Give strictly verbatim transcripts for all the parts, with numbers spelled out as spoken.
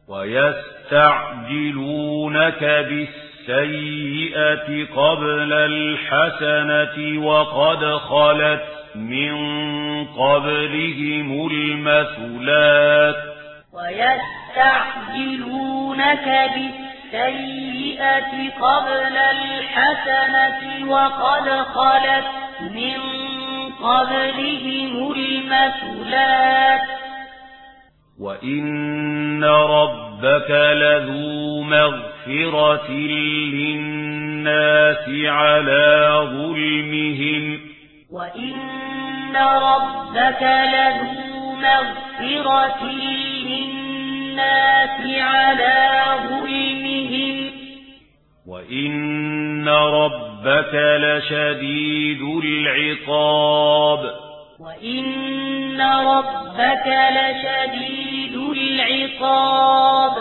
ويستعجلونك بالسيئة قبل الحسنة وقد خلت من قبلهم المثلات ويستعجلونك بالسيئة قبل الحسنة وقد خلت من قبلهم المثلات وإن ربك لذو مغفرة للناس على ظلمهم وإن ربك لذو مغفرة للناس على ظلمهم وإن ربك لشديد العقاب وإن ربك لشديد العقاب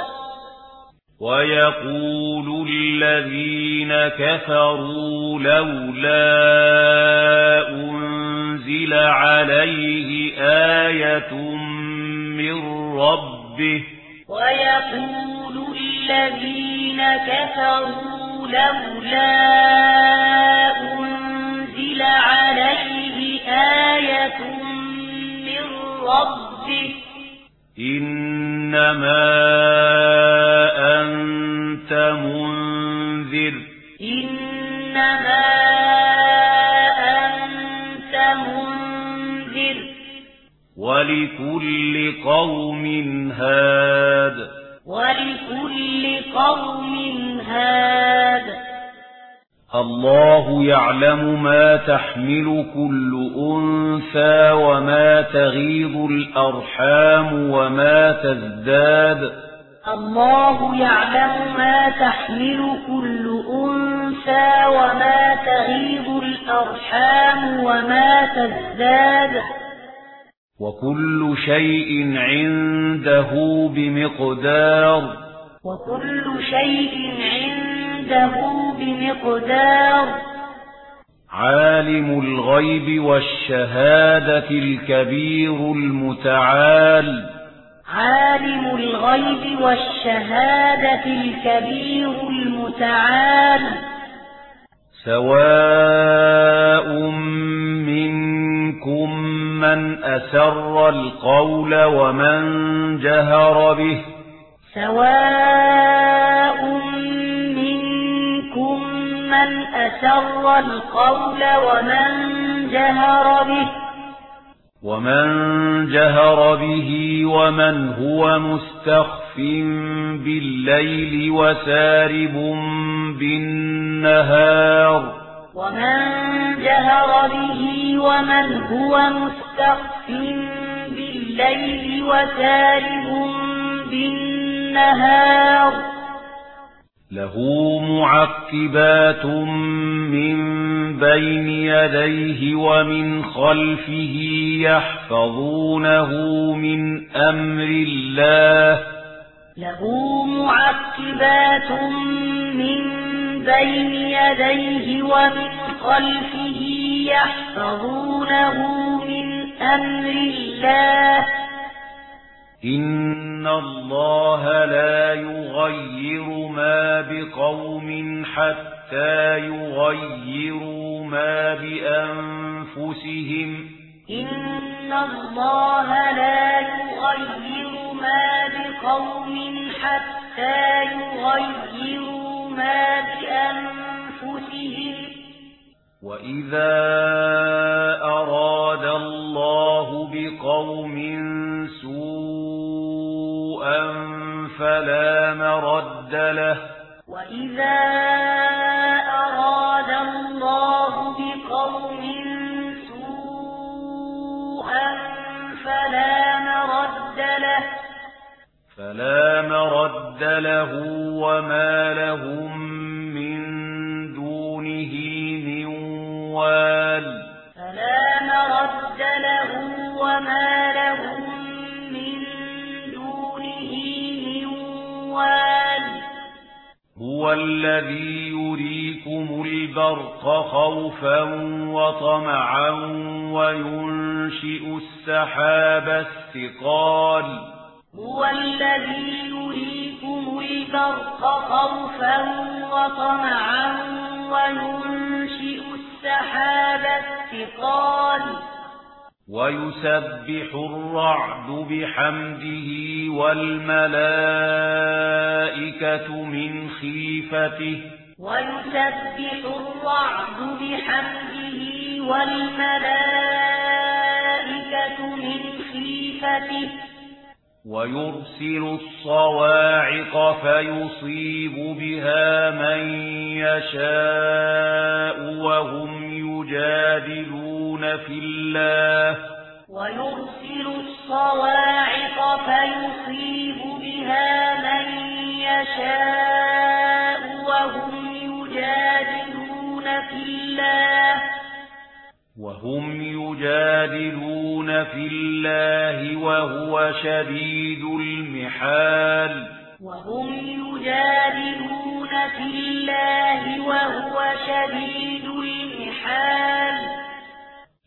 ويقول الذين كفروا لولا أنزل عليه آية من ربه ويقول الذين كفروا لولا أنزل عليه آية من ربه إنما أنت منذر إنما أنت منذر ولكل قوم هاد ولكل قوم هاد الله يعلم ما تحمل كل أنثى وما تغيض الأرحام وما تزداد الله يعلم ما تحمل كل أنثى وما تغيض الأرحام وما تزداد وكل شيء عنده بمقدار وكل شيء عنده بمقدار عالم الغيب والشهادة الكبير المتعال عالم الغيب والشهادة الكبير المتعال سواء منكم من أسر القول ومن جهر به سواء منكم من أسر القول ومن جهر به ومن جهر به ومن هو مستخف بالليل وسارب بالنهار ومن جهر به ومن هو مستخف بالليل وسارب بالنهار له معقبات من بين يديه ومن خلفه يحفظونه من أمر الله له معقبات من بين يديه ومن خلفه يحفظونه من أمر الله إن الله لا يغير ما بقوم حتى يغيروا ما بأنفسهم إن الله لا يغير ما بقوم حتى يغيروا ما بأنفسهم وإذا أراد الله بقوم سوءا فلا مرد له وإذا أراد الله بقوم سوءا فلا مرد له فلا مرد له وما لهم من دونه من وال فلا مرد له وما لهم من دونه من وال هو الذي يريكم البرق خوفا وطمعا وينشئ السحاب الثقال هو الذي يريكم البرق خوفا وطمعا وينشئ السحاب الثقال ويسبح الرعد بحمده والملائكة من خيفته ويسبح الرعد بحمده والملائكة من خيفته ويرسل الصواعق فيصيب بها من يشاء وهم يجادلون في الله ويرسل الصواعق فيصيب بها من يشاء وهم يجادلون في الله وهم يجادلون في الله وهو شديد المحال وهم يجادلون في الله وهو شديد